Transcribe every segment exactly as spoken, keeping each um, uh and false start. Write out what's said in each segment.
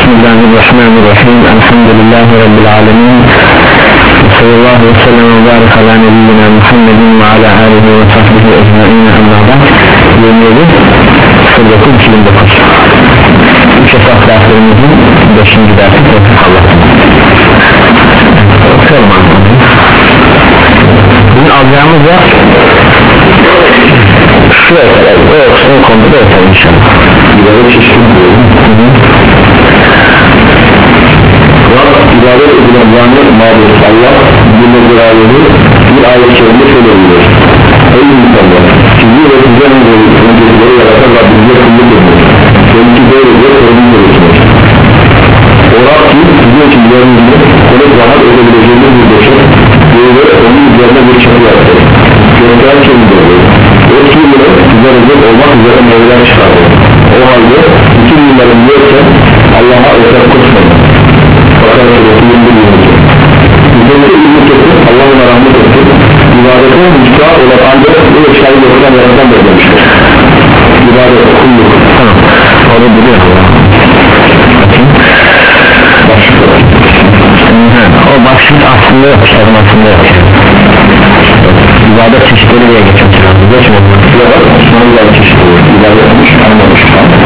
Bismillahirrahmanirrahim. Elhamdülillahi Rabbil alemin. Sallallahu aleyhi ve sellem ve barik ala nebiyyina Muhammedin ve ala alihi ve sahbihi ecmaîn. Amma ba'd. yirmi yedi dokuz iki bin dokuz üç esas derslerimizin beşinci dersi tevfik Allah'tan. Okuyalım anlamayı. Bugün alacağımız da şuraya kadar, o son konuda da yeter inşallah. İbadet çeşitli diyorum. Rab ibadet edilen zahmet mağdur Allah bir beraberliği bir ayet şehrinde şöyle diyor. Ey insanlar, sizi ve sizden öncekileri yaratan Rabbinize kulluk edin. Kendisi böylece sorumlu olursunuz. O Rab ki sizin için yerini kolay rahat edebileceğiniz bir döşek böyle onun üzerine bir çatı yaptı. Gökler çevirdi. O ki ile size rezil olmak üzere meyveler çıkardı. O halde bütün yılların yoksa Allah'a özel koşmayın. Fakat Resulü'nün bir yönücü. Üzerinde ümmetesi Allah'ın rahmet etti. İbadete müstahar olan ancak bu eşyayı yoktan yaratan da demiştir. İbadet, kulluk. Tamam. Onu biliyor Allah. O başlık aslında yok, şarım aslında yok. İbadet çeşitleri diye geçiyor. Geçmiyor. İbadet Osmanlı'da çeşitleri. İbadet olmuş, anlamış.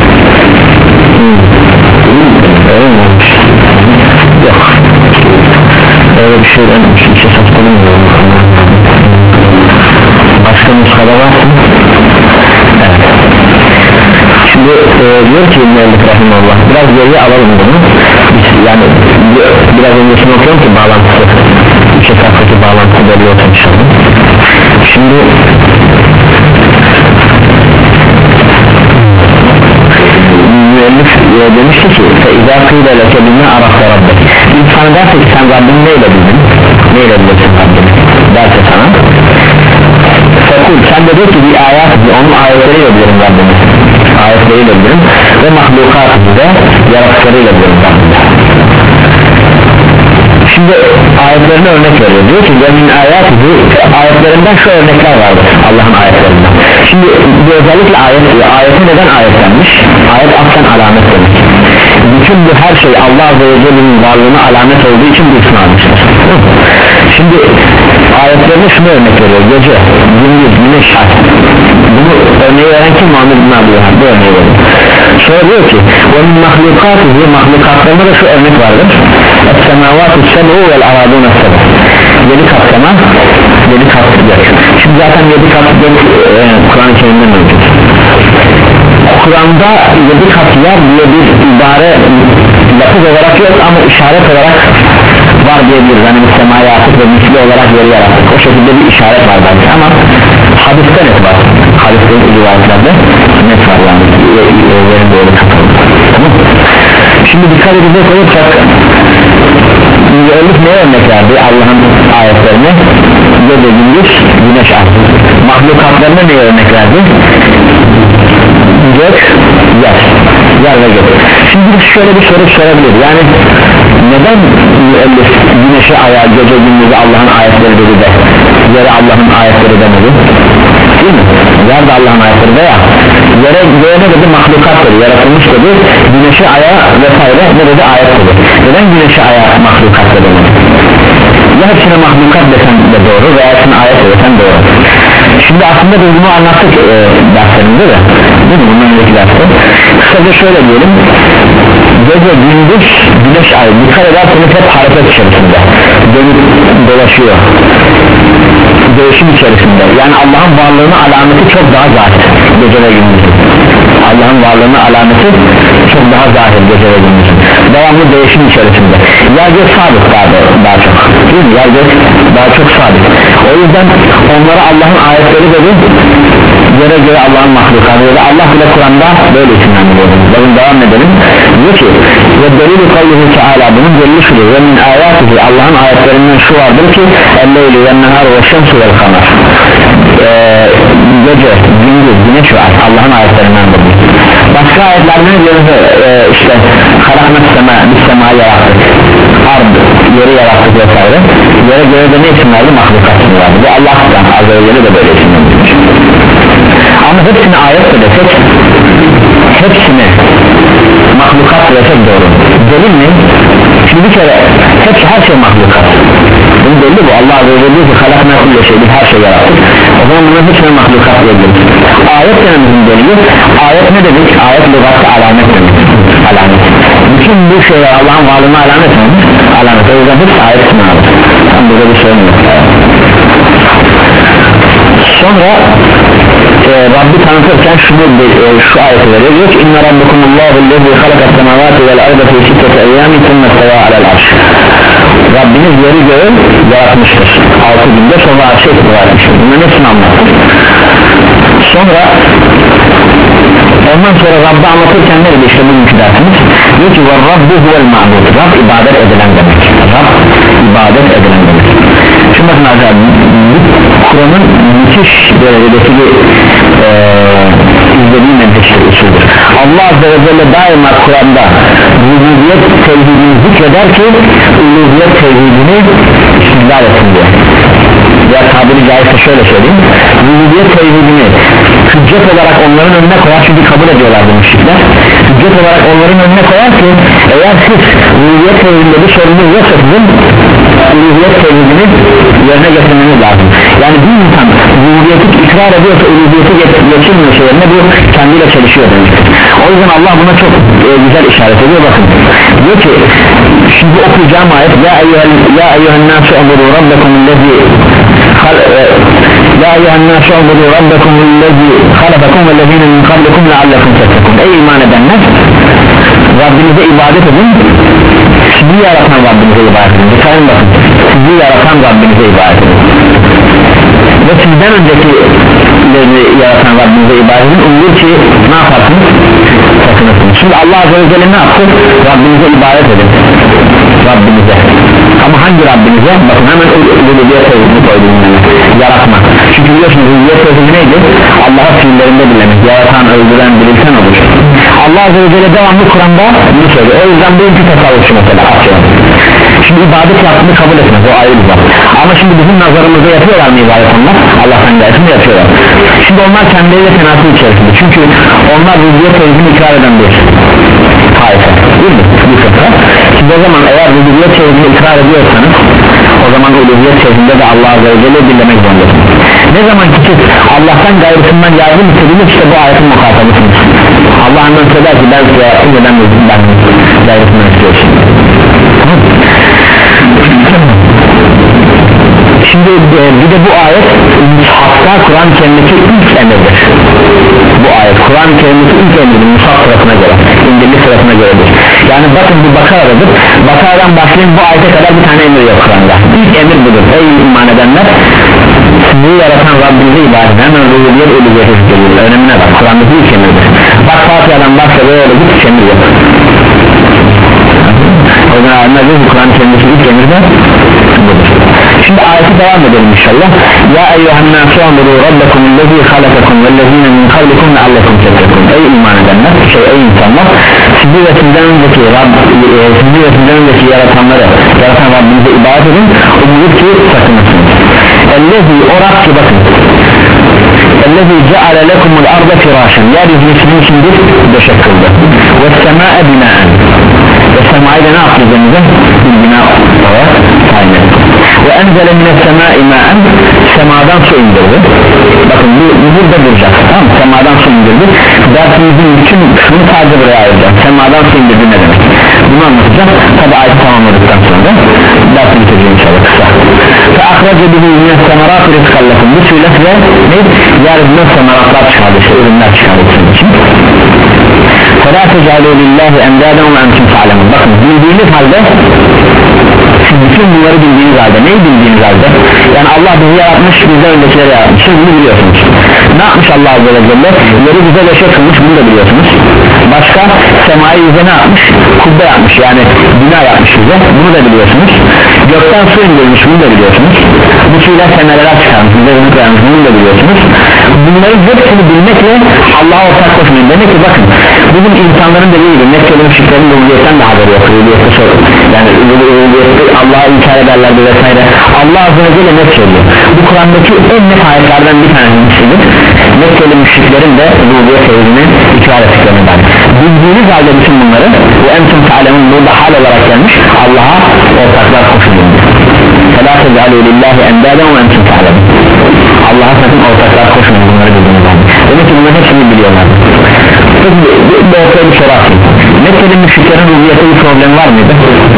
Öyle mi olmuş? Yok. Öyle bir şey olmuş. İşe satılmıyor. Başka nuskada var mı? Evet. Şimdi e, diyor ki müellif rahimallah, biraz geriye alalım bunu. Yani biraz öncesini okuyorum ki bağlantısı, iki sattaki bağlantısı belli olsun inşallah. Şimdi müellif e, demişti ki فَاِذَا قِيلَ لَكَ بِمَا عَرَفْتَ رَبَّكِ İnsan derse ki sen Rabbini neyle bildin? Neyle bilirsin Rabbini? Derse sana فَقُلْ sen de diyor ki bir ayet, onun ayetleriyle bilirim Rabbini, ayetleriyle bilirim ve mahlukatında yaratıklarıyla bilirim Rabbini. Şimdi ayetlerine örnek veriyor, diyor ki demin ayet, ayetlerinden şu örnekler vardır Allah'ın ayetlerinden. Şimdi bu özellikle ayet diyor, ayete neden ayetlenmiş? Ayet aslen alamet demek. Bütün bu her şey Allah Azze ve Celle'nin varlığına alamet olduğu için bu ismi almıştır. Şimdi ayetlerine şunu örnek veriyor, gece, gündüz, güneş, ay. Bunu örneği veren kim? Muhammed bin Abdülhamid bu örneği veriyor. Sonra diyor ki onun mahlukatı diye mahlukatlarında da şu örnek vardır. Es-semavatu sebu vel aradun es-sebu. Yedi kat sema, yedi kat yer. Şimdi zaten yedi kat yer e, Kur'an-ı Kerim'de mevcut. Kur'an'da yedi kat yer diye bir ibare lafız olarak yok ama işaret olarak var diyebiliriz. Yani semaya atıp ve misli olarak yeri yarattık. O şekilde bir işaret var belki ama hadiste net var. Hadiste rivayetlerde net var yani. Yerin doğru kapalı. Tamam. Şimdi dikkat edecek olursak müellif neye örnek verdi Allah'ın ayetlerine? Gece gündüz güneş ay. Mahlukatlarına neye örnek verdi? Gök, yer. Yer ve gök. Şimdi biz şöyle bir soru sorabilir. Yani neden müellif güneşe, aya, gece gündüzü Allah'ın ayetleri dedi de yere Allah'ın ayetleri demedi? Değil mi? Yer de Allah'ın ayetleri de ya. Yere, yere ne dedi? Mahlukat dedi, yaratılmış dedi. Güneşe, aya vesaire ne dedi? Ayet dedi. Neden güneşe, aya mahlukat dedi? Ya hepsine mahlukat desen de doğru veya hepsine ayet desen doğru. Şimdi aslında biz bunu anlattık e, derslerinde de değil mi? Bundan önceki derste kısaca şöyle diyelim, gece gündüz güneş ay dikkat ederseniz hep hareket içerisinde dönüp dolaşıyor, değişim içerisinde. Yani Allah'ın varlığına alameti çok daha zahir gece ve gündüz. Allah'ın varlığına alameti çok daha zahir gece ve gündüz. Devamlı değişim içerisinde. Yer gök sabit daha, daha çok değil mi? Yer gök daha çok sabit. O yüzden onlara Allah'ın ayetleri dedi, yere göre Allah'ın mahlukatı dedi. Allah bile Kur'an'da böyle isimlendiriyor. Bakın devam edelim. Diyor ki ve delil-i kavlihi teala, bunun delili şudur. Ve min ayatihi, Allah'ın ayetlerinden şu vardır ki el-leyli ve nehar ve şemsu vel kamer. Gece, gündüz, güneş ve ay Allah'ın ayetlerindendir. Başka ayetlerden diyoruz e, işte halakmet sema, biz semayı yarattık, ard, yeri yarattık vesaire. Yere göre de ne isim verdi? Mahlukat ismi verdi. Bu Allah'tan Azze ve Celle de böyle isimlendirmiş. Ama hepsini ayet de desek, hepsini mahlukat desek doğru. şimdi bir kere hepsi her şey mahlukat. Bunu belli bu. Allah Azze ve Celle diyor ki halakna kulle şey, biz her şey yarattık. O zaman bunların hepsine mahlukat diyebiliriz. Ayet denemizin delili. Ayet ne dedik? Ayet lügatta alamet demek. Alamet. Bütün bu şeyler Allah'ın varlığına alamet mi? Alamet. O yüzden hepsi ayet sınavı. Tam burada bir sorun yok. Sonra e, Rabbi tanıtırken şunu e, şu ayeti veriyor, diyor ki inna rabbukumullahu lezi halakat semavati vel arda fi sitteti eyyamin thumma isteva alel arş. Rabbiniz yeri göğü yaratmıştır altı günde, sonra arşa istiva etmiştir. Bunların hepsini anlattır. Sonra ondan sonra Rabbi anlatırken ne dedi, işte bugünkü dersimiz diyor ki ve Rabbu huvel ma'bud, Rab ibadet edilen demek. Rab ibadet edilen demek. Şimdi bakın arkadaşlar, Kur'an'ın müthiş derecedeki bir e, izlediği menteştir, usuldür. Allah Azze ve Celle daima Kur'an'da rububiyet tevhidini zikreder ki uluhiyet tevhidini istidlal etsin diye. Ya tabiri caizse şöyle söyleyeyim, rububiyet tevhidini hüccet olarak onların önüne koyar, çünkü kabul ediyorlar bu müşrikler. Hüccet olarak onların önüne koyar ki eğer siz rububiyet tevhidinde bir sorunuz yoksa sizin uluhiyet tevhidini yerine getirmeniz lazım. Yani bir insan rububiyeti ikrar ediyorsa uluhiyeti geçirmiyorsa yerine bu kendiyle çelişiyor demektir. O yüzden Allah buna çok e, güzel işaret ediyor. Bakın diyor ki şimdi okuyacağım ayet ya eyyuhel ya eyyuhen nasu ubudu rabbakumüllezi ya eyyuhen nasu ubudu rabbakumüllezi halakakum vellezine min kablikum leallekum tettekun. Ey iman edenler, Rabbinize ibadet edin, sizi yaratan Rabbinize ibadet edin. Dikkatin bakın, sizi yaratan Rabbinize ibadet edin ve sizden önceki yaratan Rabbinize ibadet edin, umur ki ne yaparsınız? Sakınırsınız. Şimdi Allah Azze ve Celle ne yaptı? Rabbinize ibadet edin, Rabbinize. Ama hangi Rabbinize? Bakın hemen uluhiyet tevhidini koydum yani, yaratmak. Çünkü biliyorsunuz uluhiyet tevhidi neydi? Allah'a fiillerinde bilemek, yaratan, öldüren, dirilten olur. Allah Azze ve Celle devamlı Kur'an'da bunu söylüyor. O yüzden bugünkü tasavvufçu mesela atıyorum. Şimdi ibadet yaptığını kabul etmez, o ayrı bir var. Ama şimdi bizim nazarımızda yapıyorlar mı ibadet onlar? Allah'tan gayetinde yapıyorlar. Şimdi onlar kendileriyle tenasül içerisinde. Çünkü onlar rububiyet tevhidini ikrar eden bir taife, değil mi? Bir fıkra. Şimdi o zaman eğer rububiyet tevhidini ikrar ediyorsanız, o zaman uluhiyet tevhidinde de Allah Azze ve Celle dinlemek zorundasınız. Ne zaman ki siz Allah'tan gayrısından yardım istediğiniz, işte bu ayetin muhatabısınız. Allah andan söyler ki ben size yardım eden ben gayrısından istiyorsun. Şimdi bir de bu ayet hatta Kur'an-ı Kerim'deki ilk emirdir. Bu ayet Kur'an-ı Kerim'deki ilk emirdir Musaf sırasına göre, İncil'li sırasına göredir. Yani bakın bu Bakara'dadır. Bakara'dan başlayın bu ayete kadar bir tane emir yok Kur'an'da. İlk emir budur. Ey iman edenler, sizi yaratan Rabbinize ibadet edin. Hemen rububiyet uluhiyete geliyor. Önemine bak. Kur'an'daki ilk emirdir. Bak Fatiha'dan başla böyle bir hiç emir yok. O zaman anladığınız Kur'an-ı Kerim'deki ilk emir de budur. Şimdi ayeti devam edelim inşallah. Ya eyyuhen nasu ubudu rabbakumüllezi halakakum vellezine min kablikum leallekum tettekun. Ey iman edenler, şey ey insanlar, sizi ve sizden önceki Rabb, e, sizi ve sizden önceki yaratanları, yaratan Rabbinize ibadet edin, umulur ki sakınırsınız. Ellezi, o Rab ki bakın, ellezi ceale lekumul arda firâşen, yeryüzünü sizin için bir döşek kıldı ve semâe binaen, ve semayı da ne yaptı üzerinize? Bir bina olarak tayin etti. Ve enzele mine semâi mâen, semadan su indirdi. Bakın bu, bu burada duracak, tamam mı? Semadan su indirdi. Dersimizin bütün kısmını sadece buraya ayıracağım. Semadan su indirdi ne demek? Bunu anlatacağım. Tabi ayeti tamamladıktan sonra dersini bitireceğim inşallah kısa. Fe akraca bihi mine semerat rizkallakum. Bu suyla size ne? Yeryüzünden semeratlar çıkardı, işte ürünler çıkardı sizin için. فَلَا تَجْعَلُوا لِلّٰهِ اَنْدَادًا وَاَنْتُمْ تَعْلَمُونَ. Bakın bildiğiniz halde, siz bütün bunları bildiğiniz halde, neyi bildiğiniz halde? Yani Allah bizi yaratmış, bizden öncekileri yaratmış, siz bunu biliyorsunuz. Ne yapmış Allah Azze ve Celle? Yeri bize leşe kılmış, bunu da biliyorsunuz. Başka semayı bize ne yapmış? Kubbe yapmış, yani bina yapmış bize, bunu da biliyorsunuz. Gökten su indirmiş, bunu da biliyorsunuz. Bu suyla semereler çıkarmış, bize bunu koyarmış, bunu da biliyorsunuz. Bunların hepsini bilmekle Allah'a ortak koşmayın. Demek ki bakın, bugün insanların dediği gibi Mekke'li müşriklerin rububiyyetten de haberi yok. Rububiyette sorun, yani rububiyette Allah'a inkar ederlerdi vesaire. Allah Azze ve Celle net söylüyor. Bu Kur'an'daki en net ayetlerden bir tanesidir. Mekkeli müşriklerin de rububiyet tevhidini ikrar ettiklerinden. Bildiğiniz halde bütün bunları bu entum ta'lemun burada hal olarak gelmiş, Allah'a ortaklar koşulun. فَلَا تَجْعَلُوا لِلّٰهِ اَنْدَادًا وَاَنْتُمْ تَعْلَمُونَ. Allah'a sakın ortaklar koşulun, bunları bildiğiniz halde. Demek ki bunların hepsini biliyorlar. Bu ortaya bir soru atayım. Mekkeli müşriklerin rububiyette bir problem var mıydı?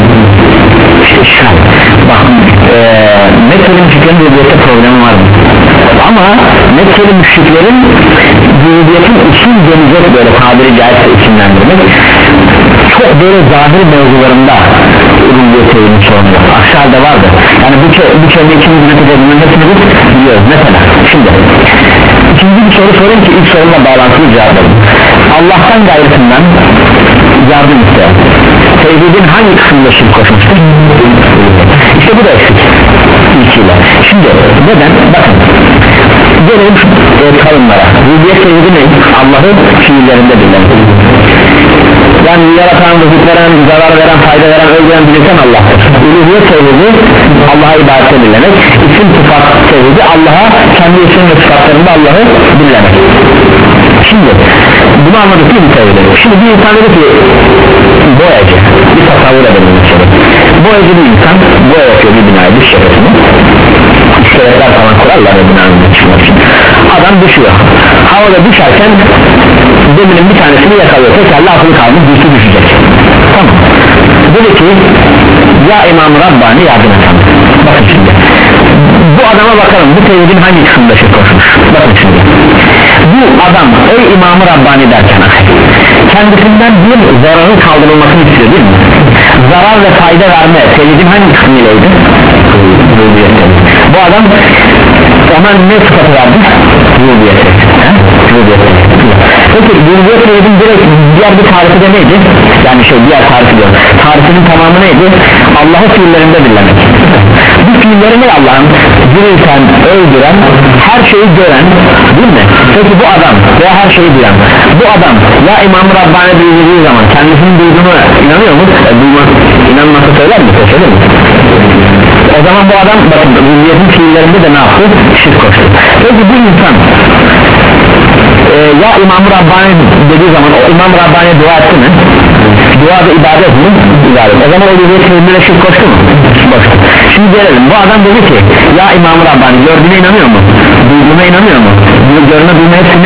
Bak ee, Mekkeli müşriklerin rububiyette problemi var mı? Ama Mekkeli müşriklerin rububiyetin usul denecek böyle tabiri caizse isimlendirmek çok böyle zahir mevzularında rububiyet tevhidinin sorunu yok. Aksi halde vardı. Yani bu, bu kelime ikimiz metodlarının hepsini biliyoruz. Mesela şimdi ikinci bir soru sorayım ki ilk sorunla bağlantılı cevaplayayım. Allah'tan gayrısından yardım ister. Tevhidin hangi kısmında şirk koşmuştur? İşte bu da eksik ilkiyle. Şimdi neden? Bakın gelelim e, kavimlere. Rububiyet tevhidi ne? Allah'ın fiillerinde bilen. Yani yaratan, rızık veren, zarar veren, fayda veren, öldüren, bilirsen Allah'tır. Uluhiyet tevhidi Allah'a ibadete bilemek. İsim sıfat tevhidi Allah'a kendi isim ve sıfatlarında Allah'ı bilemek. Şimdi bunu anladık değil mi tevhidi? Şimdi bir insan dedi ki boyacı, bir tasavvur edelim mesela. Boyacı bir insan boya yapıyor bir binayı, dış şerefini, iskeletler falan kurarlar ya binanın çıkmak için. Adam düşüyor, havada düşerken deminin bir tanesini yakalıyor, tekerle akıllı kalmış, düştü düşecek. Tamam, dedi ki ya İmam-ı Rabbani yardım et. Bakın şimdi bu adama bakalım, bu tevhidin hangi kısmında şirk koşmuş? Bakın şimdi bu adam ey İmam-ı Rabbani derken kendisinden bir zararın kaldırılmasını istiyor değil mi? Zarar ve fayda verme tevhidin hangi kısmıylaydı? Bu adam ona ne sıfatı verdi? Rububiyet. Peki rububiyet tevhidin direkt diğer bir tarifi de neydi? Yani şey diğer tarifi diyorum. Tarifinin tamamı neydi? Allah'ı fiillerinde birlemek. Bu fiilleri ne Allah'ın? Dirilten, öldüren, her şeyi gören değil mi? Peki bu adam veya her şeyi duyan bu adam ya İmam-ı Rabbani duyduğu zaman kendisinin duyduğuna inanıyor mu? E, duyma, inanması söyler mi? Söyler mi? O zaman bu adam bakın rububiyetin fiillerinde de ne yaptı? Şirk koştu. Peki bu insan e, ya İmam-ı Rabbani dediği zaman o İmam-ı Rabbani'ye dua etti mi? Dua da ibadet mi? İbadet. O zaman o rububiyet fiillerinde şirk koştu mu? Koştu. Şimdi gelelim, bu adam dedi ki ya İmam-ı Rabbani gördüğüne inanıyor mu? Duyduğuna inanıyor mu? Görme duyma hepsine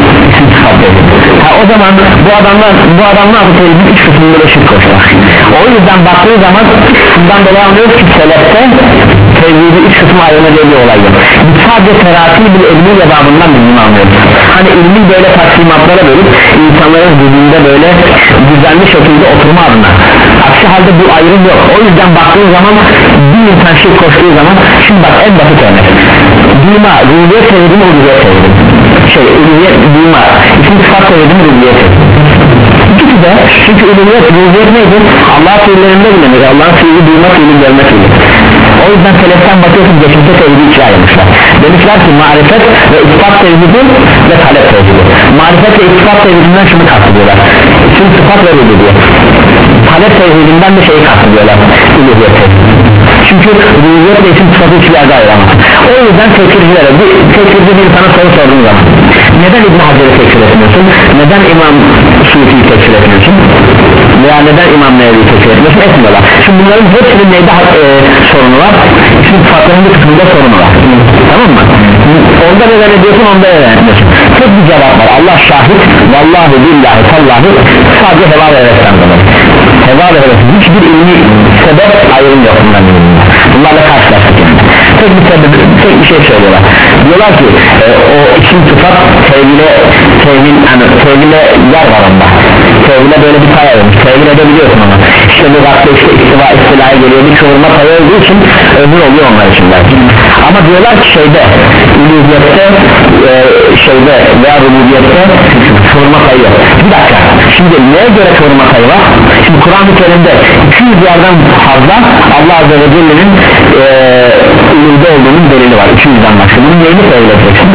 ha, o zaman bu adamlar bu adamlar bu tevhidin üç kısmında da şirk koşuyor. O yüzden baktığı zaman bundan dolayı anlıyoruz ki selefte tevhidi üç kısmı ayrılacağı bir olay yok. Biz sadece terafi bir ilmi ve babından biz bunu anlıyoruz. Hani ilmi böyle taksimatlara bölüp insanların zihninde böyle düzenli şekilde oturma adına. Aksi halde bu ayrım yok. O yüzden baktığı zaman bir insan şirk koştuğu zaman şimdi bak en basit örnek duyma, rububiyet tevhidi mi rububiyet tevhidi şey, rububiyet duyma isim sıfat tevhidi mi rububiyet tevhidi İkisi de çünkü rububiyet, rububiyet neydi? Allah fiillerinde bilinir, Allah'ın fiili duyma, fiili görme fiili. O yüzden seleften bakıyorsun geçmişte tevhidi ikiye ayırmışlar. Demişler ki marifet ve ispat tevhidi ve talep tevhidi. Marifet ve ispat tevhidinden şunu kastediyorlar, isim sıfat ve rububiyet. Talep tevhidinden de şeyi kastediyorlar, uluhiyet tevhidi. Çünkü rububiyet ve isim sıfatı hiçbir yerde ayıramaz. O yüzden tekfircilere, bir tekfirci bir sana soru sorduğun zaman neden İbn Hacer'i tekfir etmiyorsun? Neden İmam Sufi'yi tekfir etmiyorsun? Veya neden İmam Nevevi'yi tekfir etmiyorsun? Etmiyorlar. Şimdi bunların hepsinin neyde e, sorunu var? Şimdi sıfatların bir kısmında sorunu var. Tamam mı? Onda neden ediyorsun, onda neden etmiyorsun? Tek bir cevap var. Allah şahit. Vallahi billahi tallahi sadece heva ve hevesten dolayı. Heva ve hevesten. Hiçbir ilmi sebep ayrım yok bunların ilminde. Bunlarla karşılaştık yani. Tek bir sebep, tek bir şey söylüyorlar. Diyorlar ki e, o isim sıfat tevhile tevhil, yani tevhile yer var onda. Tevhile böyle bir pay almış. Tevhil edebiliyorsun ama. İşte bu vakti işte istiva istilaya geliyor. Bir çoğurma payı olduğu için ömür oluyor onlar için belki. Ama diyorlar ki şeyde uluhiyette e, şeyde veya rububiyette çoğurma payı yok. Bir dakika. Şimdi neye göre çoğurma payı var? Şimdi Kur'an-ı Kerim'de iki yüz yerden fazla Allah Azze ve Celle'nin e, uluhide olduğunun delili var. iki yüzden başka. Bunun neyini tevhil edeceksin?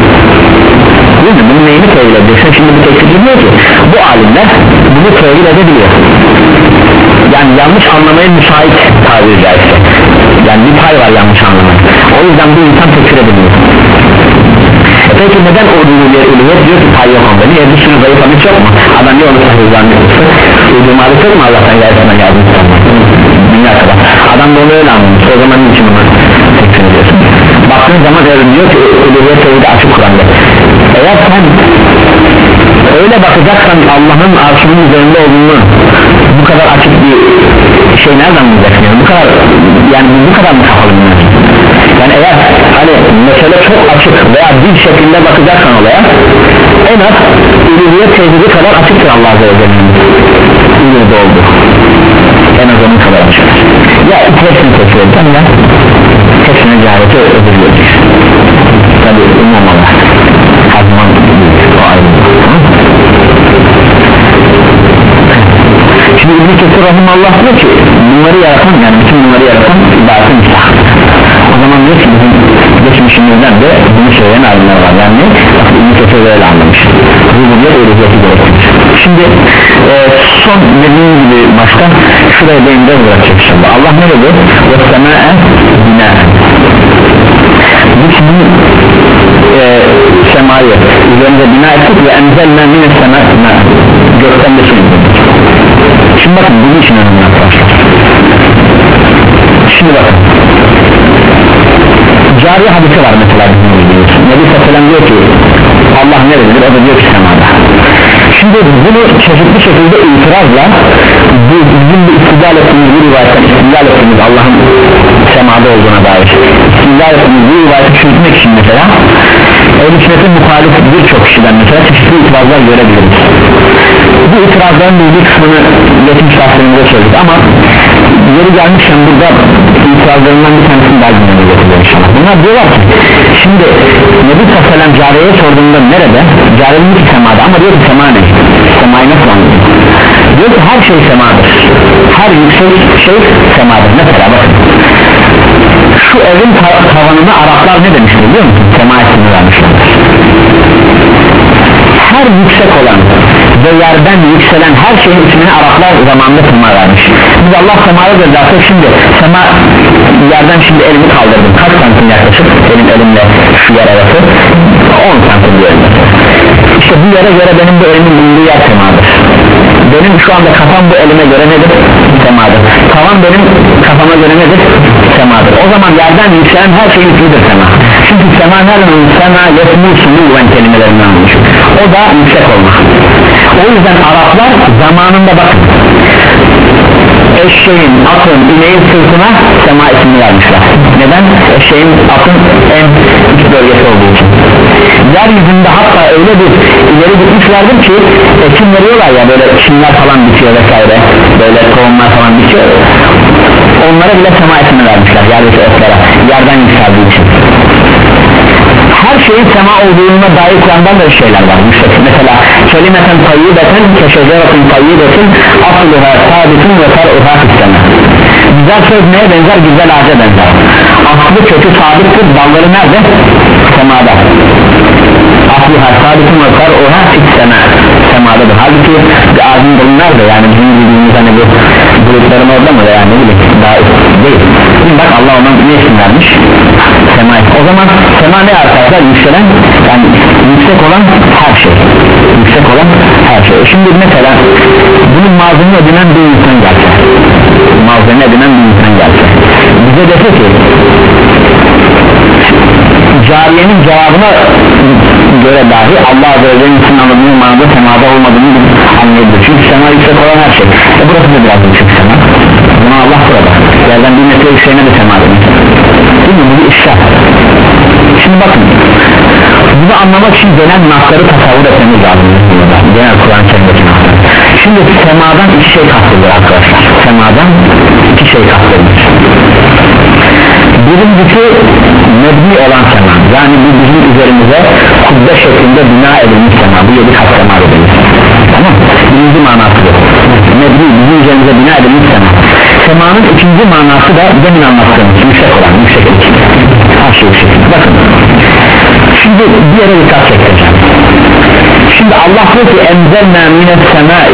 Değil mi? Bunun neyini tevhil edeceksin? Şimdi bu tekfir diyor ki bu alimler bunu tevhil edebiliyor. Yani yanlış anlamaya müsait tabiri caizse. Yani bir pay var yanlış anlamaya. O yüzden bu insan tekfir ediliyor. E peki neden o uluhiyet uluhiyet diyor ki pay yok onda? Niye bir sürü zayıf hadis yok mu? Adam niye onu sahih zannediyorsa? Uyduğum hadis yok mu Allah'tan yarısından yardım istenmez? Dünya kadar. Adam da onu öyle anlamış. O zaman niçin onu tekfir ediyorsun? Baktığın zaman diyor ki uluhiyet tevhidi açık Kur'an'da. Eğer sen öyle bakacaksan Allah'ın arşının üzerinde olduğunu bu kadar açık bir şey nereden bulacaksın? Yani bu kadar yani bu kadar mı kapalı mı? Yani eğer hani mesele çok açık veya bir şekilde bakacaksan olaya en az uluhiyet tevhidi kadar açıktır Allah Azze ve Celle'nin uluhiyeti oldu. En az onun kadar açık. Ya hepsini seçiyorsan ya hepsine cehaleti ödülüyordur. Tabi umum Allah her zaman o ayrı. Şimdi İbn-i Kesir Rahimallah diyor ki bunları yaratan yani bütün bunları yaratan ibadetin müstahak. O zaman diyor ki bizim geçmişimizden de bunu söyleyen alimler var. Yani İbn-i Kesir böyle anlamış. Rububiyet öyleyeti gerektirir. Şimdi e, son dediğim gibi başta şuraya değineceğiz bırakacak inşallah. Allah ne dedi? وَالسَّمَاءَ بِنَاءً Biz bu e, semayı üzerinde bina ettik ve enzelna mine sema gökten de şimdi. Şimdi bakın bunun için önemli arkadaşlar. Şimdi bakın cari hadisi var mesela bizim bildiğimiz. Nebi Sallallahu diyor ki Allah nerededir? O da diyor ki semada. Şimdi bunu çeşitli şekilde itirazla bu bizim bir istidlal ettiğimiz bir rivayetten istidlal ettiğimiz Allah'ın semada olduğuna dair istidlal ettiğimiz bir rivayeti çözmek için mesela ehl-i sünnetin muhalif birçok kişiden mesela çeşitli itirazlar görebiliriz. Bu itirazların bir kısmını geçmiş derslerimizde söyledik ama yeri gelmişken burada itirazlarından bir tanesini daha gündeme getiriyor inşallah. Bunlar diyorlar ki şimdi Nebi Sallallahu aleyhi ve sellem cariyeye sorduğunda nerede? Cariyenin bir semada ama diyor ki sema ne? Semayı nasıl anlıyor? Diyor ki her şey semadır. Her yüksek şey semadır. Mesela bakın şu evin tavanına Araplar ne demiştir biliyor musun? Sema ismini vermişler. Her yüksek olan ve yerden yükselen her şeyin ismini Araplar zamanında sema vermiş. Biz Allah semaya göndersek şimdi sema yerden şimdi elimi kaldırdım. Kaç santim yaklaşık benim elimle şu yer arası? on santim diyelim. İşte bu yere göre benim bu elimin bulunduğu yer semadır. Benim şu anda kafam bu elime göre nedir? Semadır. Tavan benim kafama göre nedir? Semadır. O zaman yerden yükselen her şeyin ismidir sema. Çünkü sema nereden sema yetmû suluven kelimelerinden olmuş. O da yüksek olmak. O yüzden Araplar zamanında bakın eşeğin, atın, ineğin sırtına sema ismini vermişler. Neden? Eşeğin, atın en üst bölgesi olduğu için. Yeryüzünde hatta öyle bir ileri gitmişlerdir ki ekim veriyorlar ya böyle çimler falan bitiyor vesaire böyle tohumlar falan bitiyor. Onlara bile sema ismini vermişler yerdeki otlara yerden yükseldiği için. Her şeyin sema olduğuna dair Kur'an'dan da şeyler var. Mesela kelimeten tayyibeten keşeceretin tayyibetin asluha sabitun ve far'uha fisseme. Güzel söz neye benzer? Güzel ağaca benzer. Aslı kökü sabittir, dalları nerede? Semada. Asluha sabitun ve far'uha fisseme. Semadadır. Halbuki bir ağacın dalı nerede? Yani bizim bildiğimiz hani bu bulutların orada mı? Yani ne bileyim daha değil. Şimdi bak Allah ona ne isim vermiş? Sema. O zaman sema ne arkadaşlar? Yükselen yani yüksek olan her şey. Yüksek olan her şey. Şimdi mesela bunun mazlumunu edinen bir insan gelse, mazlumunu edinen bir insan gelse bize dese ki cariyenin cevabına göre dahi Allah Azze ve Celle'nin için anladığını manada semada olmadığını anlayabilir. Çünkü sema yüksek olan her şey. E burası da biraz yüksek sema. Buna Allah burada. Yerden bir metre yükseğine de sema demek. Değil mi? Bu bir işler. Şimdi bakın bunu anlamak için genel nasları tasavvur etmemiz lazım. Genel Kur'an kelimesi nasları. Şimdi semadan iki şey kastedilir arkadaşlar. Semadan iki şey kastedilir. Birincisi mebni olan sema. Yani bu bizim üzerimize kubbe şeklinde bina edilmiş sema. Bu yedi kat sema edilir. Tamam. Birinci manası bu. Mebni bizim üzerimize bina edilmiş sema. Semanın ikinci manası da demin anlattığımız yüksek olan yükseklik. Her şey yüksek. Bakın. Şimdi bir yere dikkat çekeceğim. Şimdi Allah diyor ki enzelna mines semai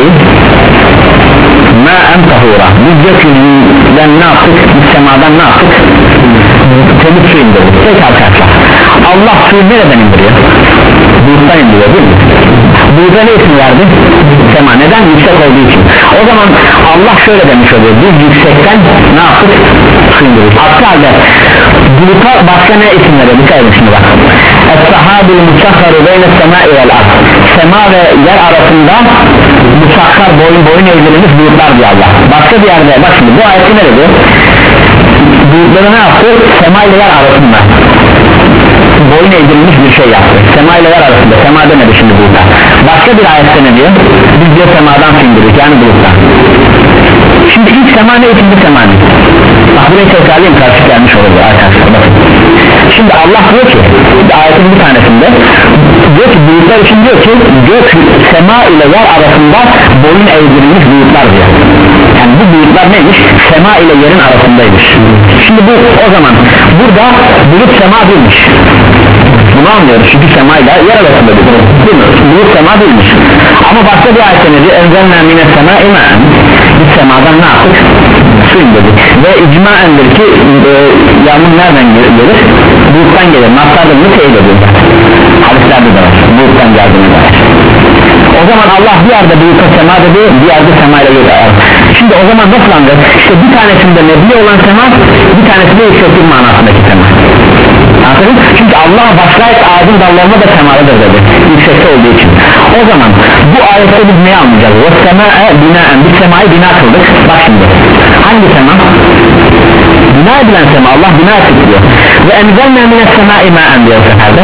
ma'en tahura. Biz gökyüzünden ne yaptık? Biz semadan ne yaptık? Temiz su indirdik. Peki arkadaşlar Allah suyu nereden indiriyor? Buluttan indiriyor değil mi? Buluta ne isim verdi? Sema. Neden? Yüksek olduğu için. O zaman Allah şöyle demiş oluyor, biz yüksekten ne yaptık? Su indiriyoruz. Aksi halde buluta başka ne isim veriyor? Dikkat edin şimdi bak. Es-sahabil musakharu beyne semai vel ard. Sema ve yer arasında musakhar, boyun boyun eğdirilmiş bulutlar diyor Allah. Başka bir yerde bak şimdi bu ayeti ne dedi? Bulutları ne yaptı? Sema ile yer arasında boyun eğdirilmiş bir şey yaptı. Sema ile yer arasında. Sema demedi şimdi burada. Başka bir ayette ne diyor? Biz diyor semadan sindiriyoruz, yani buluttan. Şimdi ilk sema ne, ikinci sema ne? Bak burayı tekrarlayayım, karşı gelmiş olur arkadaşlar. Bakın. Şimdi Allah diyor ki ayetin bir tanesinde diyor ki bulutlar için diyor ki gök sema ile yer arasında boyun eğdirilmiş bulutlar diyor. Yani bu bulutlar neymiş? Sema ile yerin arasındaymış. Şimdi bu o zaman burada bulut sema değilmiş. Bunu anlıyoruz çünkü sema ile yer arasında değil mi? Bulut sema değilmiş. Ama başka bir ayette ne diyor? Enzelna mine sema imen. Biz semadan ne yaptık? Su indirdik. Ve icmaendir ki e, yağmur nereden gelir? Buluttan gelir. Naslarda bunu teyit ediyor. Hadislerde de var. Buluttan geldiğini de var. O zaman Allah bir yerde buluta sema dedi, bir yerde sema ile yer arasında. Şimdi o zaman nasıl anlar? İşte bir tanesinde nebi olan sema, bir tanesinde yükseklik manasındaki sema. Anladın? Çünkü Allah başlayıp ağacın dallarına da semalıdır dedi, yüksekte olduğu için. O zaman bu ayette biz neyi anlayacağız? O sema'e binaen, biz semayı bina kıldık. Bak şimdi hangi sema? Bina edilen sema, Allah bina ettik diyor. Ve enzelna mine semai ma'en diyor o seferde.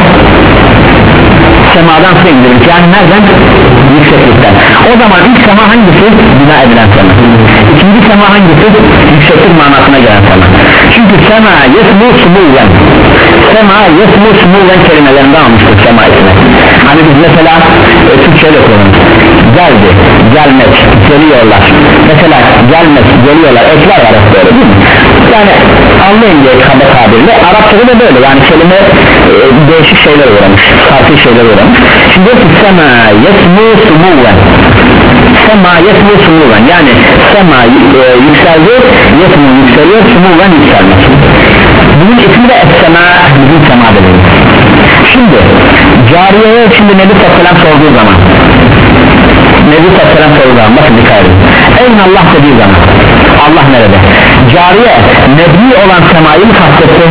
Semadan su indirilmiş, yani nereden? Yükseklikten. O zaman ilk sema hangisi? Bina edilen sema. İkinci sema hangisi? Yükseklik manasına gelen sema. Çünkü sema yesmu sumuven, sema yesmu sumuven kelimelerinden almıştık sema ismi. Hani biz mesela e, Türkçe'yle kullanıyoruz. Geldi, gelmek, geliyorlar. Mesela gelmek, geliyorlar, ekler var hep böyle değil mi? Yani anlayın diye kaba tabirle Arapçada da böyle, yani kelime e, değişik şeyler uğramış, farklı şeyler uğramış. Şimdi diyor ki sema yesmu sumuven, sema yesmu sumuven, yani sema e, yükseldi, yesmu yükseliyor, sumuven yükselmek. Bunun ismi de es-sema, bizim sema dediğimiz. Şimdi cariyeye şimdi Nebi Sallam sorduğu zaman, Nebi Sallam sorduğu zaman bakın dikkat edin, Eyn Allah dediği zaman Allah nerede? Cariye nebi olan semayı mı kastetti,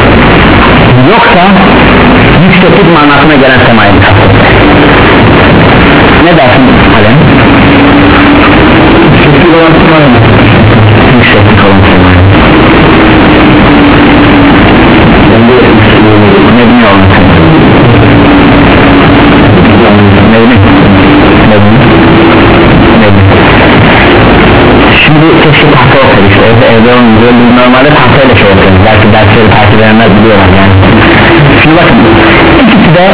yoksa yükseklik manasına gelen semayı mı kastetti? Ne dersin Alem? Yükseklik olan semayı mı? Yükseklik olan semayı. Nebi olan semayı. Nebi. Nebi. Nebi. Şimdi keşke tahta olsaydı işte evde evde olunca normalde tahtayla şey yapıyoruz, belki dersleri takip edenler biliyorlar yani. Şimdi bakın ikisi de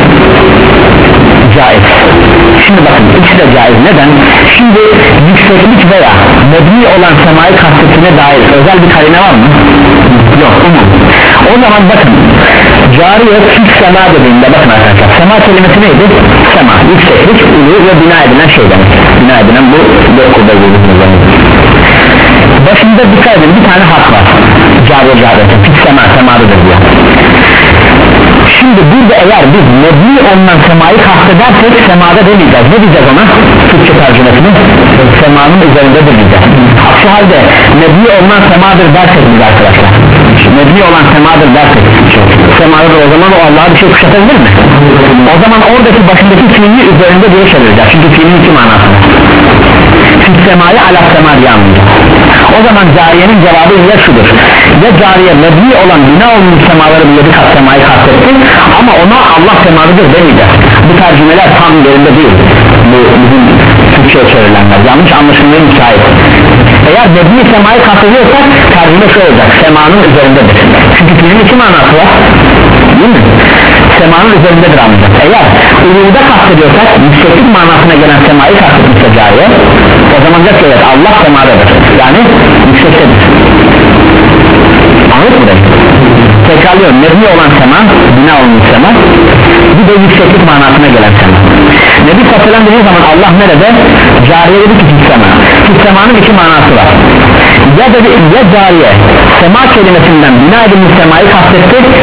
caiz. Şimdi bakın ikisi de caiz, neden? Şimdi yükseklik veya nebni olan semayı kastetine dair özel bir karine var mı? Yok, umum. O zaman bakın cariye Türk sema dediğinde bakın arkadaşlar, sema kelimesi neydi? Sema, yükseklik, ulu ve bina edilen şey demek. Bina edilen bu dört kurda gözükmüyor. Başında dikkat edin, bir tane harf var, cariye cariye, Türk sema, semalıdır diyor. Şimdi burada eğer biz nebni olunan semayı kastedersek semada demeyeceğiz. Ne diyeceğiz ona? Türkçe tercümesini semanın üzerinde demeyeceğiz. Aksi halde nebni olunan semadır dersek biz arkadaşlar, nebni olan semadır dersek semadır, o zaman o Allah'a bir şey kuşatabilir mi? O zaman oradaki başındaki fiili üzerinde diye çevireceğiz. Çünkü fiilin iki manası var. Siz semayı ala sema diye anlayacağız. O zaman cariyenin cevabı ya şudur: ya cariye nebni olan bina olmuş semaları bir yedi kat semayı kastetti ama ona Allah semalıdır demeyeceğiz. Bu tercümeler tam yerinde değil, bu bizim Türkçe'ye çevrilenler yanlış anlaşılmaya müsait. Eğer nebni semayı kastediyorsak tercüme şu olacak: semanın üzerindedir. Çünkü fiilin iki manası var değil mi? Semanın üzerindedir anlayacak. Eğer uluda kastediyorsak yükseklik manasına gelen semayı kastetmişse cariye, o zaman diyecek ki evet Allah semadadır, yani yüksektedir. Anladın mı? Tekrarlıyorum, nebni olan sema, bina olmuş sema, bir de yükseklik manasına gelen sema. Nebi Sallam dediği zaman Allah nerede? Cariye dedi ki sema. Semanın iki manası var. Ya dedi ya cariye sema kelimesinden bina edilmiş semayı kastetti,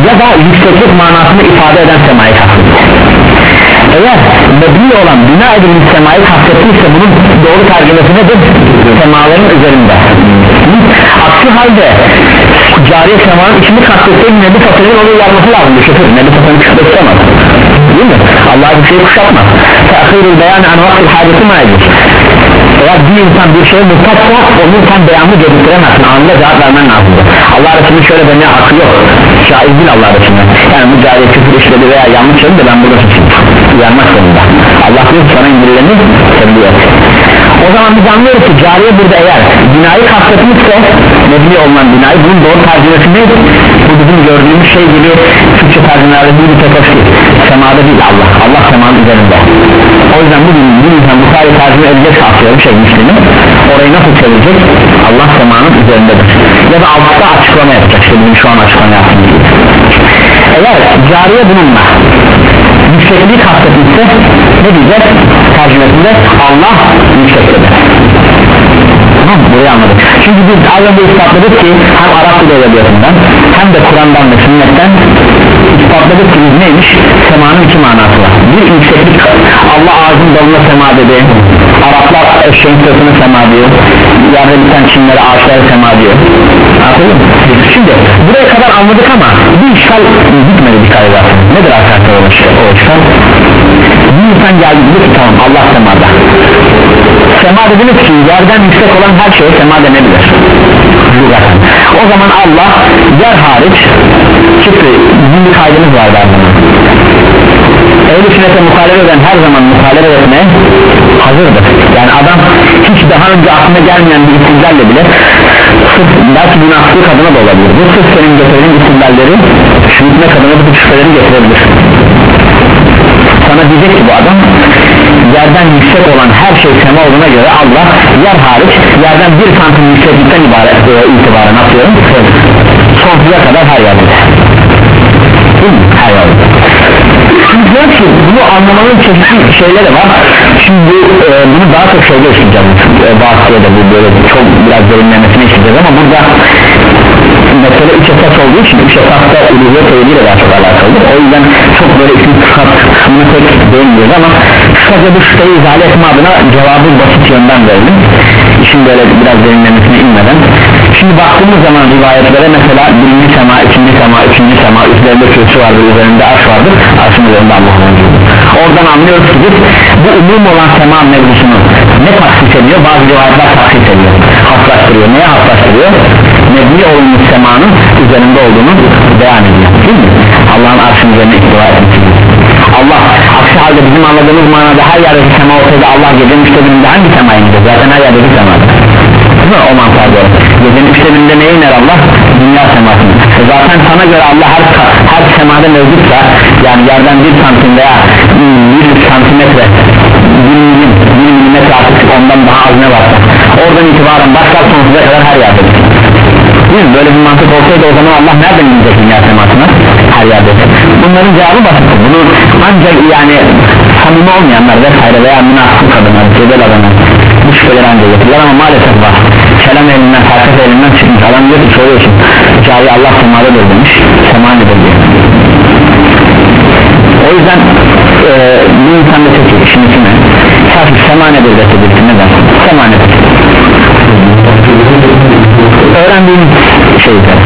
ya da yükseklik manasını ifade eden semayı kastetmiş. Eğer mebni olan bina edilmiş semayı kastetmişse bunun doğru tercümesi nedir? Semaların üzerinde. Aksi halde cariye semanın içini kastettiğin Nebi Fatih'in onu yarması lazım. Şoför Nebi Fatih'in kuşatmaz, değil mi? Allah bir şey kuşatmaz. Teakhirul beyan an vaktil hadisi maidir. Eğer bir insan bir şeye muhtaçsa onun tam beyanını getiremezsin, anında cevap vermen lazım. Allah Resulü'nün şöyle demeye hakkı yok, şaiz değil Allah Resulü'ne. Yani bu cariye küfür işledi veya yanlış söyledi de ben burada suçum, uyanmak zorunda. Allah diyor sana indirileni tebliğ et. O zaman biz anlıyoruz ki cariye burada eğer binayı kastetmişse, nebni olunan binayı, bunun doğru tercümesi nedir? Bu bizim gördüğümüz şey gibi Türkçe tercümelerde bir tek hoş değil, semada değil Allah, Allah semanın üzerinde. O yüzden bugün bir insan bu sayı tercüme edecek atıyorum şey Müslüm'ü, orayı nasıl çevirecek? Allah semanın üzerindedir. Ya da altta açıklama yapacak, işte bizim şu an açıklama yaptığımız gibi. Eğer cariye bununla yüksekliği kastetmişse ne diyeceğiz? Tercümesinde Allah yüksektedir. Tamam, burayı anladık. Çünkü biz az önce ispatladık ki hem Arap dili edebiyatından hem de Kur'an'dan ve sünnetten ispatladık ki neymiş? Semanın iki manası var. Bir yükseklik, Allah ağzın dalına sema dedi. Araplar eşeğin sırtını sema diyor. Yerde biten çimleri, ağaçları sema diyor. Şimdi buraya kadar anladık ama bir işgal bitmedi bir kare zaten. Nedir arkadaşlar o işgal? O işgal bir insan geldi dedi ki tamam Allah semada. Sema dediniz ki yerden yüksek olan her şeye sema denebilir. O zaman Allah yer hariç çıktı, bizim bir kaydımız var her zaman. Ehl-i sünnete muhalefet eden her zaman muhalefet etmeye hazırdır. Yani adam hiç daha önce aklına gelmeyen bir istillalle bile sırf belki münafıklık adına da olabilir. Bu sırf senin getirdiğin istillalleri şüphine kadına bu şüphelerini getirebilir. Sana diyecek ki bu adam yerden yüksek olan her şey sema olduğuna göre Allah yer hariç yerden bir santim yükseklikten ibaret e, itibaren atıyorum sonsuza kadar her yerde, değil mi? Her yerde. Şimdi diyor ki bunu anlamanın çeşitli şeyleri var. Şimdi bu, e, bunu daha çok şeyde işleyeceğiz, e, bahsediyor da bu böyle çok biraz derinlemesine işleyeceğiz ama burada mesela üç esas olduğu için üç esasta uluhiyet tevhidiyle daha çok alakalıdır. O yüzden çok böyle isim sıfat kısmına pek değinmiyoruz ama kısaca bu şüpheyi izale etme adına cevabı basit yönden verelim. İşin böyle biraz derinlemesine inmeden. Şimdi baktığımız zaman rivayetlere mesela birinci sema, ikinci sema, üçüncü sema, üzerinde kürsü vardır, üzerinde arş vardır, arşın üzerinde Allah'ın vücudu. Oradan anlıyoruz ki biz bu umum olan sema mevzusunu ne taksis ediyor? Bazı rivayetler taksis ediyor, haslaştırıyor. Neye haslaştırıyor? Nebni olmuş semanın üzerinde olduğunu beyan ediyor, değil mi? Allah'ın arşın üzerine ihtiva etmesi. Allah aksi halde bizim anladığımız manada her yerdeki sema olsaydı Allah gecenin üçte birinde hangi semaya inecek? Zaten her yerdeki semadır, değil mi? O mantığa göre gecenin üçte birinde neye iner Allah? Dünya semasını. E zaten sana göre Allah her, her semada mevcutsa, yani yerden bir santim veya bir santimetre bir milim, bir milimetre artık ondan daha az ne varsa oradan itibaren başlar sonsuza kadar her yerdedir. Değil mi? Böyle bir mantık olsaydı o zaman Allah nereden inecek dünya semasına? Her yerde. Bunların cevabı basit. Bunu ancak yani samimi olmayanlar vesaire veya münafık adamlar, cebel adamlar bu şüpheleri ancak getirirler ama maalesef var. Kelam elinden, felsefe elinden çıkmış. Adam diyor ki soruyorsun, cari Allah semalıdır demiş, sema nedir diyor. O yüzden e, bu insan da çekiyor işin içine. Sadece sema nedir desebilsin, ne der? Sema nedir? Öğrendiğimiz şeyler.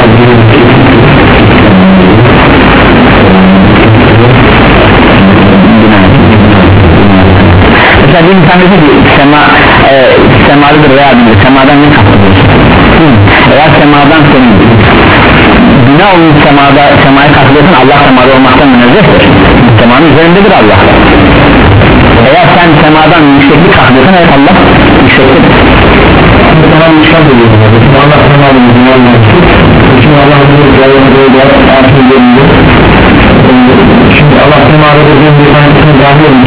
Mesela bir insan dedi ki sema, e, semalıdır veya bilir, semadan ne kastediyorsun? Eğer semadan senin bina olmuş semada, semaya kastediyorsun, Allah semada olmaktan münezzehtir. Semanın üzerindedir Allah. Eğer sen semadan yükseklik kastediyorsun, evet Allah yüksektir. Semanın yükselt ediyorsun. Allah semanın yükselt. Çünkü Allah'ın yükselt. Şimdi Allah semada dediğim bir tanesini dahil olmuş.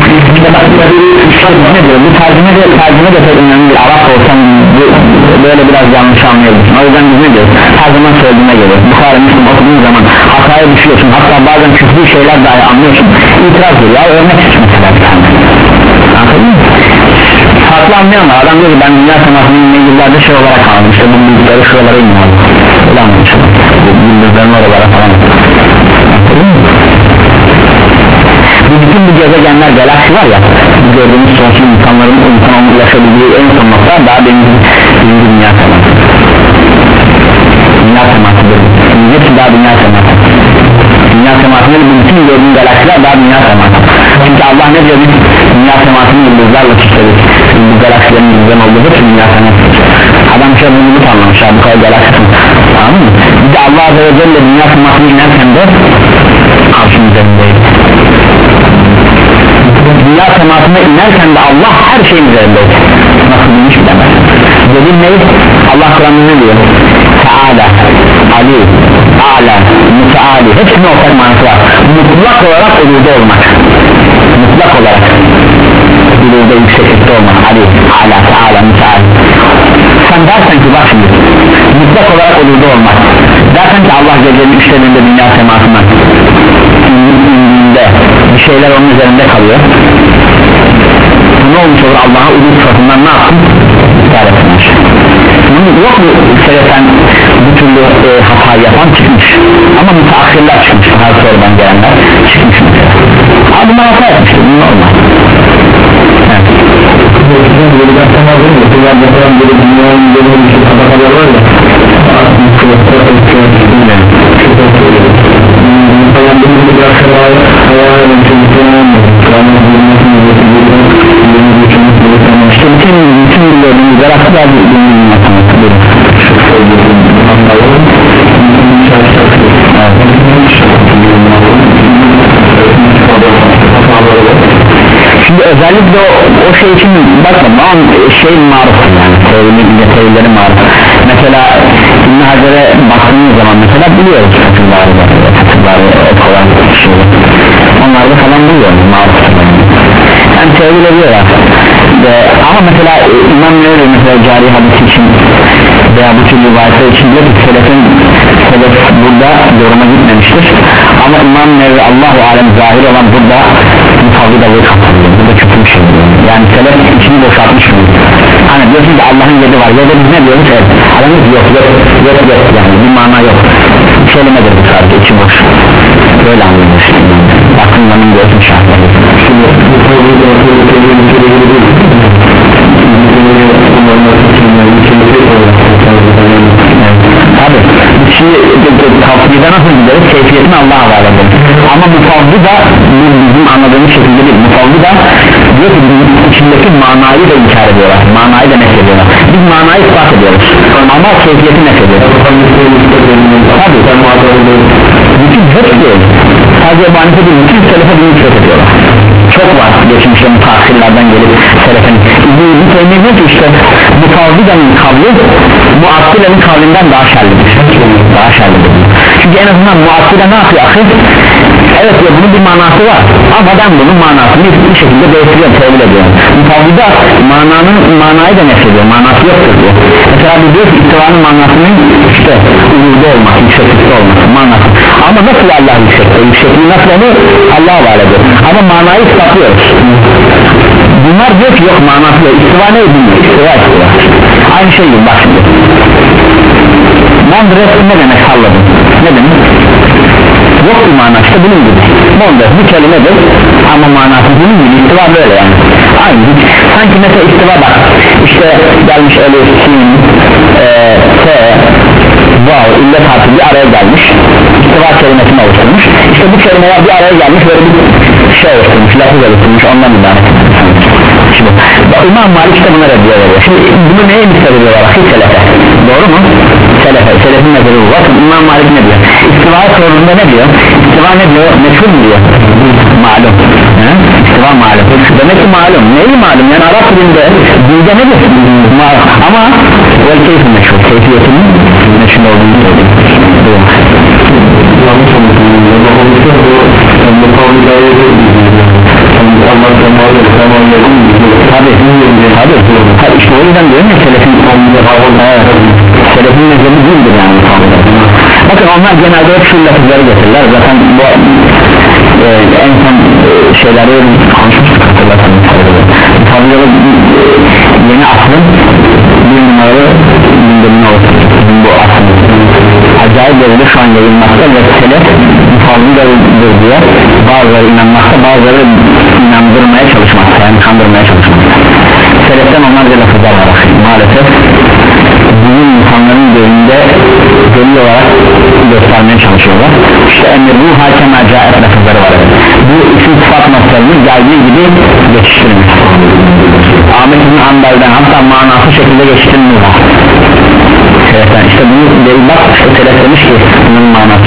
Bu tercüme de tercüme de pek önemli bir Arap olsam böyle biraz yanlış anlayabilirsin. O yüzden biz ne diyoruz? Her zaman söylediğine göre Bukhara Müslüm okuduğun zaman hataya düşüyorsun, hatta bazen küfrü şeyler dahi anlıyorsun, itiraz ediyor ya, örnek mesela bir tane. Anladın mı? Farklı anlayanlar, adam diyor ki ben dünya semasının yıllarda şey olarak aldım, işte bu bilgileri şuralara inmiyorum, öyle anlamışım, bu bilgilerin oralara falan. bu bütün bu gezegenler, galaksi var ya, gördüğümüz sonsuz insanların insanın ulaşabildiği en son nokta daha benim dünya teması, dünya temasıdır. Hepsi daha dünya teması. Dünya temasını bütün gördüğün galaksiler daha dünya teması. Çünkü Allah ne diyor? Dünya temasını yıldızlarla çiftledik. Bu galaksilerin yıldızların olduğu hepsi dünya teması. Adam şey bunu anlamış ya, bu kadar galaksi, tamam mı? Bir de Allah Azze ve Celle dünya temasını inerken de arşın üzerindeydi. Dünya temasına inerken de Allah her şeyin üzerindeydi. Nasıl bilmiş bilemez. Dediğim ne? Allah Kur'an'da ne diyor? Teala, Ali, A'la, Müteali, hepsinin ortak manası var. Mutlak olarak ölüde olmak, mutlak olarak ölüde yükseklikte olmak, Ali, A'la, Teala, Müteali. Sen dersen ki bak şimdi, mutlak olarak ölüde olmak, dersen ki Allah gecenin üçlerinde dünya temasına indiğinde bir şeyler onun üzerinde kalıyor. Ne olmuş olur? Allah'a ulû sıfatından ne yaptın? İptal etmiş. Yok mu sebepten bu türlü e, hata yapan çıkmış, ama müteahhirler çıkmış, daha sonradan gelenler çıkmış mesela. Ama bunlar hata yapmıştır, bu normal. Evet. İşte bütün bütün gördüğümüz yarattılar birbirinin matematikleri. Şimdi özellikle o, o şey için bakma, an şey maruftur yani, teorilerin teorileri maruf. Mesela İbn Hacer'e baktığımız zaman mesela biliyoruz fıkıhları, fıkıhları olan şeyler. Onlarda falan buluyoruz maruftur yani. Yani teoriler diyorlar. Ee, ama mesela İmam Nevevi mesela cari hadisi için veya bu tür rivayetler için diyor ki selefin, selef burada yoruma gitmemiştir, ama İmam Nevevi Allahu alem zahir olan burada mutavvidalığı kapatıyor. Bu da kötü bir şey diyor. Yani selef içini boşaltmış mı? Hani diyorsun ki Allah'ın yedi var, yedi biz ne diyoruz? Evet. Adamız yok, yok, yok, yok yani bir mana yok. Kelimedir bu sadece, içi boş. Böyle anlıyoruz. Aklımdanın gözüm şahları. Şimdi bu konuda tabi şimdi tavsiyede nasıl gideriz? Keyfiyetini Allah'a havale ederiz. Ama mutavvi da bizim anladığımız şekilde değil. Mutavvi da diyor ki içindeki manayı da inkar ediyorlar, manayı da nef ediyorlar. Biz manayı ispat ediyoruz ama keyfiyeti nef ediyoruz. Tabi bütün hepsi değil, sadece bu anite değil, bütün selefe bir nifret ediyorlar. Çok var geçmişte mutahhirlerden gelip selefin bu temin ki işte mutavvidanın kavli muattilenin kavlinden daha şerlidir, daha şerlidir. Çünkü en azından muattile ne yapıyor akıl? Evet ya, bunun bir manası var ama ben bunun manasını bir şekilde değiştiriyorum, tevil ediyorum. Mutavvida mananın manayı da nefrediyor, manası yoktur diyor. Mesela bir diyor ki istivanın manasının işte uyurda olması, yükseklikte olması manası. Ama nasıl Allah yüksekte, yüksekliği nasıl olur? Allah'a havale ediyor. Ama manayı ispatlıyoruz. Bunlar diyor ki yok manası yok, istiva ne bilmiyor, istiva istiva. Aynı şey gibi bak şimdi. Mondres ne demek salladım? Ne demek? Yok bir manası işte bunun gibi. Mondres bir kelimedir ama manası bunun gibi, istiva böyle yani. Aynı sanki mesela istiva bak işte gelmiş elif, sin, e, t, vav, illet harfi bir araya gelmiş, istiva kelimesini oluşturmuş. İşte bu kelimeler bir araya gelmiş, böyle bir şey oluşturmuş, lafız oluşturmuş, ondan ibaret. Şimdi İmam Malik işte buna reddiye veriyor. Şimdi bunu neye misal ediyorlar? Selefe, doğru mu? Selefe, selefin mezarı bu. Bakın İmam Malik ne diyor? İstiva'ya sorduğunda ne diyor? İstiva ne diyor? Meşhur mu diyor? Malum. He? İstiva malum. Demek ki malum. Neyi malum? Yani Arap dilinde dilde nedir? Malum. Ama vel keyfi meşhur. Keyfiyetinin meşhur olduğunu söylüyor. Tabi tabi tabi işte o yüzden diyorum ya selefin evet, selefin mezhebi değildir yani. Bakın onlar genelde hep şu lafızları getirirler zaten bu e, en son e, şeyleri konuşmuştuk hatırlatalım. Tabi yeni aslın bir numaralı gündemine olsun bu aslın acayip derecede şu an yayılmakta ve selef fazla bazıları inanmakta, bazıları inandırmaya çalışmakta, yani kandırmaya çalışmakta. Seleften onlarca lafızlar var maalesef bugün insanların gözünde delil olarak göstermeye çalışıyorlar. İşte emir ruh hakem acayip lafızları var. Bu isim sıfat noktalarını geldiği gibi geçiştirmiş. Ahmet İbn Hanbel'den hatta manası şekilde geçiştirmiş var. Seleften işte bunu delil bak, işte selef demiş ki bunun manası.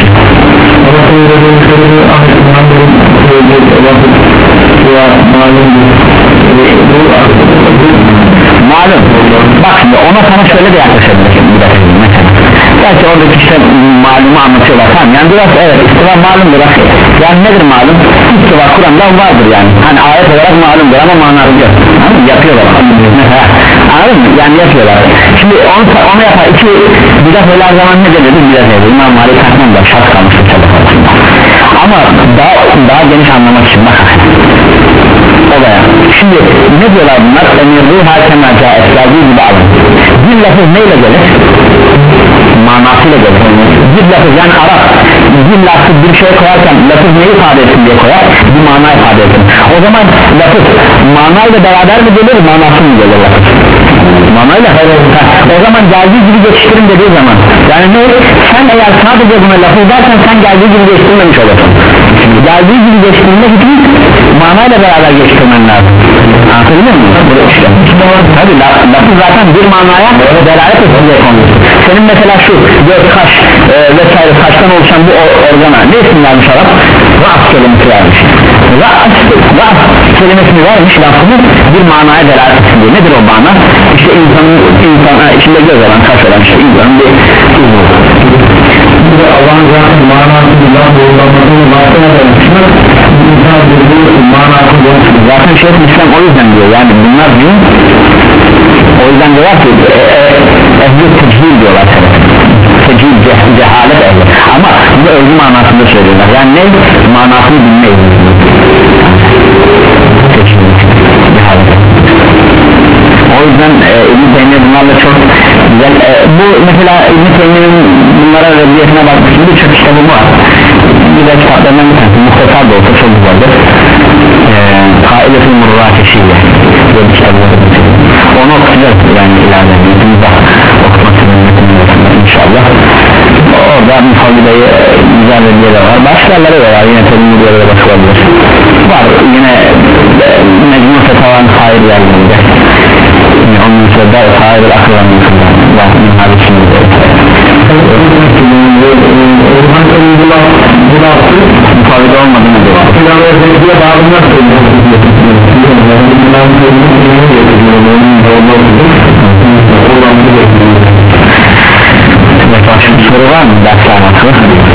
Malum bak şimdi ona sana şöyle de yaklaşabilirsin mesela belki oradaki işte malumu anlatıyorlar tamam yani biraz evet istiva malumdur yani nedir malum istiva Kur'an'da vardır yani hani ayet olarak malumdur ama manası yok yani yapıyorlar anladın mı yani yapıyorlar şimdi onu, onu yapar iki bidat öyle zaman ne denir bidat öyle İmam Malik Hakman da şart kalmıştır ama daha, daha geniş anlamak için bak olaya şimdi ne diyorlar bunlar emirli hakemler caiz geldiği gibi alın bir lafız neyle gelir manasıyla gelir bir lafız yani Arap bir lafız bir şey koyarken lafız neyi ifade etsin diye koyar bir mana ifade etsin o zaman lafız manayla beraber mi gelir manası mı gelir lafız manayla hayır o zaman geldiği gibi geçiştirin dediği zaman yani ne sen eğer sadece buna lafız dersen sen geldiği gibi geçtirmemiş olursun geldiği gibi geçtirmek için manayla beraber geçtirmen lazım anlatabiliyor muyum? Tabi lafız zaten bir manaya delalet etsin diye konulur senin mesela şu göz, kaş e, vesaire saçtan oluşan bu organa ne isim vermiş Arap? Ra'as kelimesi vermiş Ra'as, Ra'as kelimesini vermiş lafını bir manaya delalet etsin diye nedir o mana? İşte insanın insana içinde göz olan kaş olan işte insanın bir bir de Allah'ın zaten manasını laf doğrulamadığını baktığına dayanışmak insan bir manasını doğrulamıştır zaten Şeyh İslam o yüzden diyor yani bunlar diyor o yüzden diyorlar ki e, e, ehli tecil diyorlar tecil cehalet ehli ama bunu özü manasında söylüyorlar yani ne manasını bilmeyiz tecil cehalet o yüzden e, İbn-i Teymiye bunlarla çok güzel e, bu mesela İbn-i Teymiye'nin bunlara reddiyetine bakmışım birçok kitabı var bir de kitaplarından bir tanesi muhtasar da olsa çok güzeldir Kaide-i Murrakeşi'yle böyle kitabları onu okuyacağız yani ileride yüzümüzde okumak için inşallah orada müfavidayı güzel reddiyeler var başkaları da var yine terimli diyorlara bakılabilir var yine Mecnun Fetavan hayır yerlerinde onun için de hayır akılan var minhali şimdi müfavide olmadığını diyor başka soru var mı ders anlatı